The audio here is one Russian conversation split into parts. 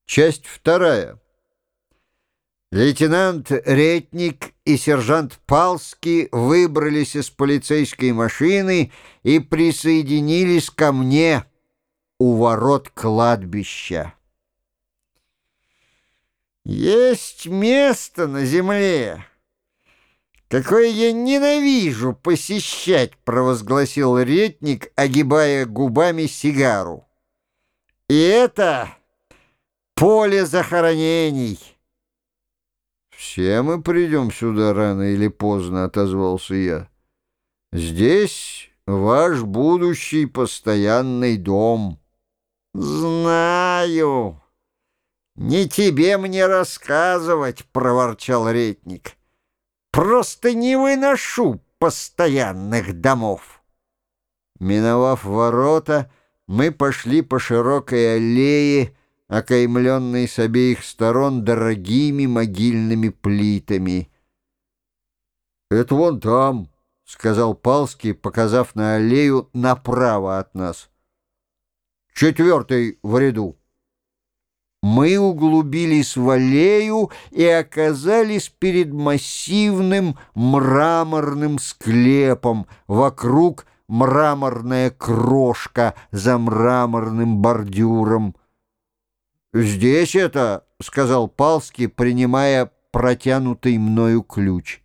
Часть вторая. Лейтенант Ретник и сержант Палский выбрались из полицейской машины и присоединились ко мне у ворот кладбища. «Есть место на земле, какое я ненавижу посещать», — провозгласил Ретник, огибая губами сигару. «И это поле захоронений». «Все мы придем сюда рано или поздно», — отозвался я. «Здесь ваш будущий постоянный дом». «Знаю. Не тебе мне рассказывать», — проворчал Ретник. «Просто не выношу постоянных домов». Миновав ворота, мы пошли по широкой аллее, окаймленной с обеих сторон дорогими могильными плитами. «Это вон там», — сказал Палский, показав на аллею направо от нас. «Четвертый в ряду». Мы углубились в аллею и оказались перед массивным мраморным склепом, вокруг мраморная крошка за мраморным бордюром. «Здесь это», — сказал Палский, принимая протянутый мною ключ.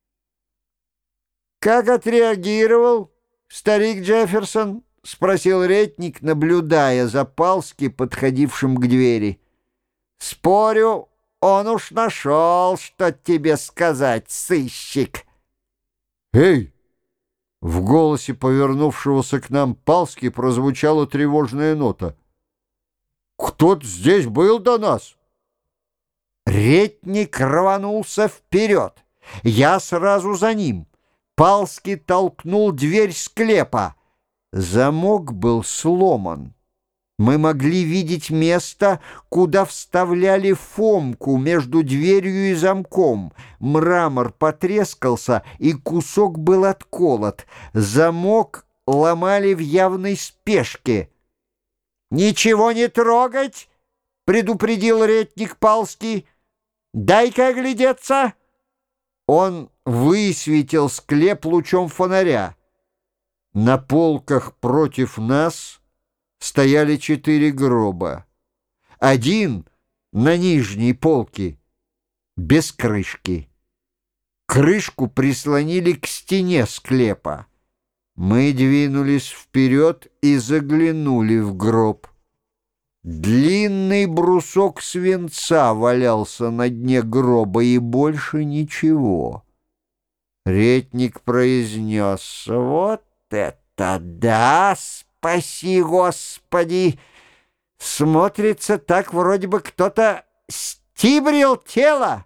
«Как отреагировал старик Джефферсон?» — спросил Ретник, наблюдая за Палски, подходившим к двери. «Спорю, он уж нашел, что тебе сказать, сыщик». «Эй!» — в голосе повернувшегося к нам Палски прозвучала тревожная нота. «Кто-то здесь был до нас?» Ретник рванулся вперед. Я сразу за ним. Палский толкнул дверь склепа. Замок был сломан. Мы могли видеть место, куда вставляли фомку между дверью и замком. Мрамор потрескался, и кусок был отколот. Замок ломали в явной спешке. «Ничего не трогать!» — предупредил Ретник Палский. «Дай-ка оглядеться!» Он высветил склеп лучом фонаря. На полках против нас стояли 4 гроба. Один на нижней полке, без крышки. Крышку прислонили к стене склепа. Мы двинулись вперед и заглянули в гроб. Длинный брусок свинца валялся на дне гроба, и больше ничего. Ретник произнес: «Вот это да! Спаси, Господи! Смотрится так, вроде бы кто-то стибрил тело».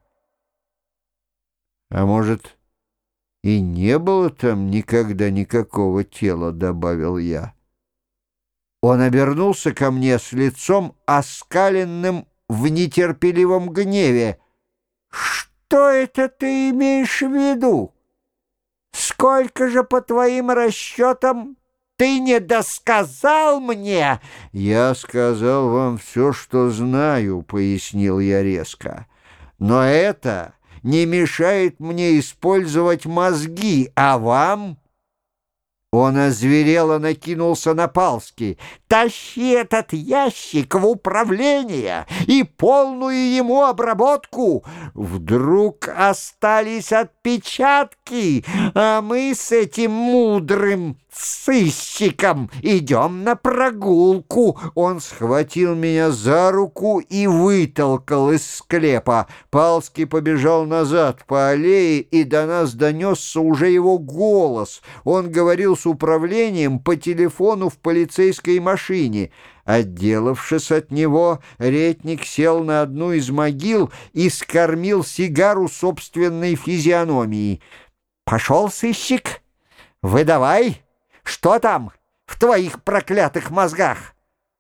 «А может, и не было там никогда никакого тела», — добавил я. Он обернулся ко мне с лицом, оскаленным в нетерпеливом гневе. «Что это ты имеешь в виду? Сколько же, по твоим расчетам, ты не досказал мне?» «Я сказал вам все, что знаю», — пояснил я резко. «Но это не мешает мне использовать мозги, а вам...» Он озверело накинулся на Палский. «Тащи этот ящик в управление и полную ему обработку. Вдруг остались отпечатки, а мы с этим мудрым сыщиком идем на прогулку». Он схватил меня за руку и вытолкал из склепа. Палский побежал назад по аллее, и до нас донесся уже его голос. Он говорил с управлением по телефону в полицейской машине. Отделавшись от него, Ретник сел на одну из могил и скормил сигару собственной физиономии. «Пошел, сыщик, выдавай, что там в твоих проклятых мозгах?»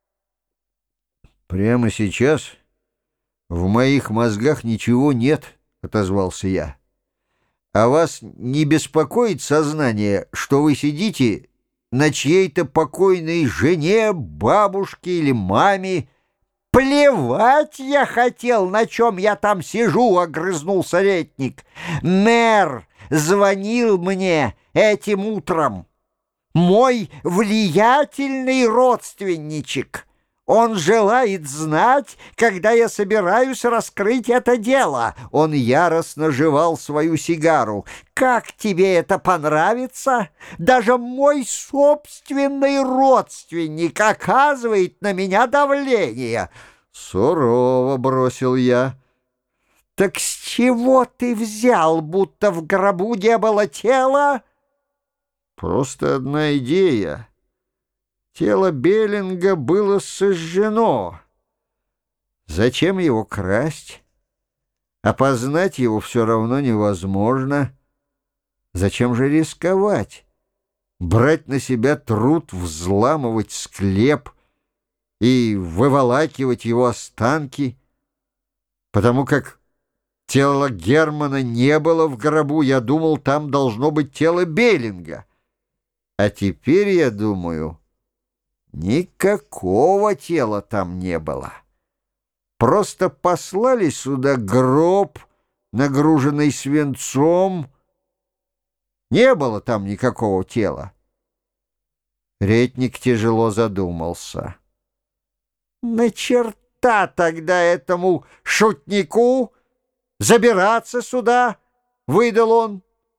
«Прямо сейчас в моих мозгах ничего нет», — отозвался я. «А вас не беспокоит сознание, что вы сидите на чьей-то покойной жене, бабушке или маме, «Плевать я хотел, на чем я там сижу», — огрызнулся Ретник. «Мэр звонил мне этим утром. Мой влиятельный родственничек. Он желает знать, когда я собираюсь раскрыть это дело». Он яростно жевал свою сигару. «Как тебе это понравится? Даже мой собственный родственник оказывает на меня давление». «Сурово», — бросил я. «Так с чего ты взял, будто в гробу не было тела?» «Просто одна идея. Тело Беллинга было сожжено. Зачем его красть? Опознать его все равно невозможно. Зачем же рисковать? Брать на себя труд взламывать склеп и выволакивать его останки? Потому как тело Германа не было в гробу, я думал, там должно быть тело Беллинга. А теперь я думаю... Никакого тела там не было. Просто послали сюда гроб, нагруженный свинцом. Не было там никакого тела. Ретник тяжело задумался. На черта тогда этому шутнику забираться сюда, выдал он.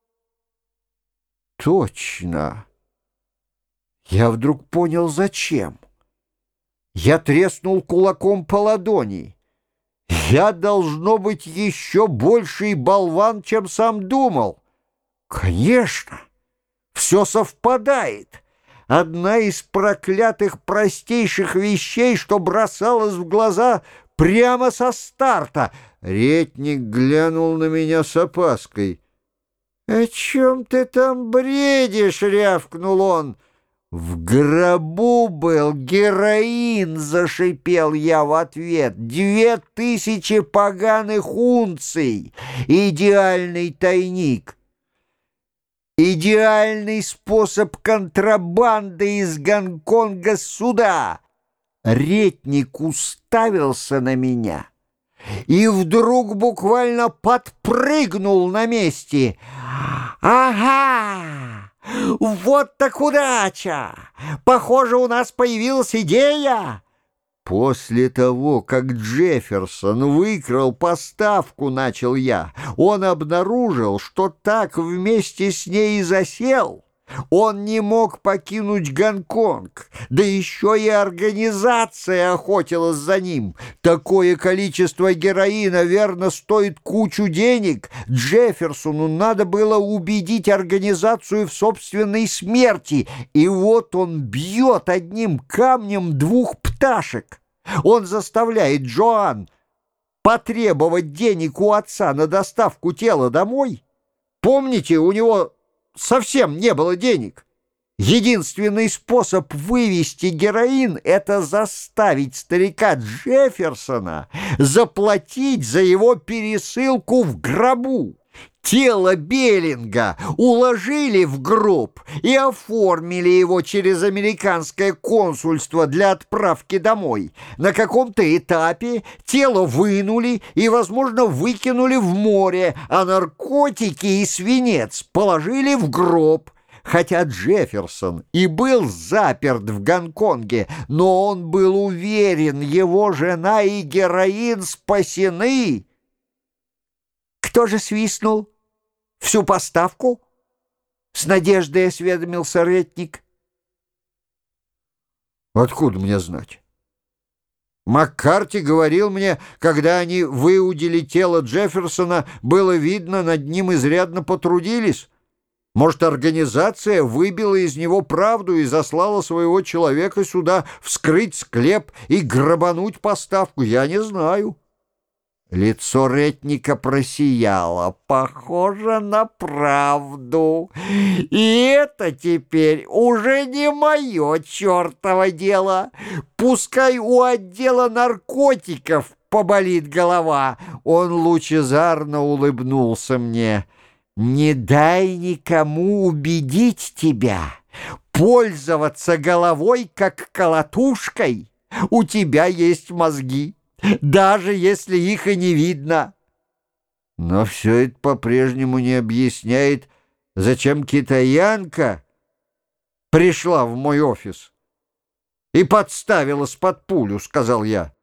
Точно. Я вдруг понял, зачем. Я треснул кулаком по ладони. Я, должно быть, еще больший болван, чем сам думал. Конечно, все совпадает. Одна из проклятых простейших вещей, что бросалась в глаза прямо со старта. Ретник глянул на меня с опаской. «О чем ты там бредишь?» — рявкнул он. «В гробу был героин», — зашипел я в ответ. 2000 поганых унций. Идеальный тайник. Идеальный способ контрабанды из Гонконга сюда. Ретник уставился на меня и вдруг буквально подпрыгнул на месте. «Ага! Вот так удача! Похоже, у нас появилась идея!» После того, как Джефферсон выкрал поставку, начал я, он обнаружил, что так вместе с ней и засел. Он не мог покинуть Гонконг, да еще и организация охотилась за ним. Такое количество героина, верно, стоит кучу денег. Джефферсону надо было убедить организацию в собственной смерти, и вот он бьет одним камнем двух пташек. Он заставляет Джоан потребовать денег у отца на доставку тела домой. Помните, у него совсем не было денег. Единственный способ вывести героин — это заставить старика Джефферсона заплатить за его пересылку в гробу. Тело Беллинга уложили в гроб и оформили его через американское консульство для отправки домой. На каком-то этапе тело вынули и, возможно, выкинули в море, а наркотики и свинец положили в гроб. Хотя Джефферсон и был заперт в Гонконге, но он был уверен, его жена и героин спасены. Кто же свистнул? Всю поставку? С надеждой осведомился Ретник. Откуда мне знать? Маккарти говорил мне, когда они выудили тело Джефферсона, было видно, над ним изрядно потрудились. Может, организация выбила из него правду и заслала своего человека сюда вскрыть склеп и грабануть поставку, я не знаю. Лицо Ретника просияло. Похоже на правду. И это теперь уже не мое чертово дело. Пускай у отдела наркотиков поболит голова. Он лучезарно улыбнулся мне. Не дай никому убедить тебя пользоваться головой как колотушкой. У тебя есть мозги, даже если их и не видно. Но все это по-прежнему не объясняет, зачем китаянка пришла в мой офис и подставилась под пулю, сказал я.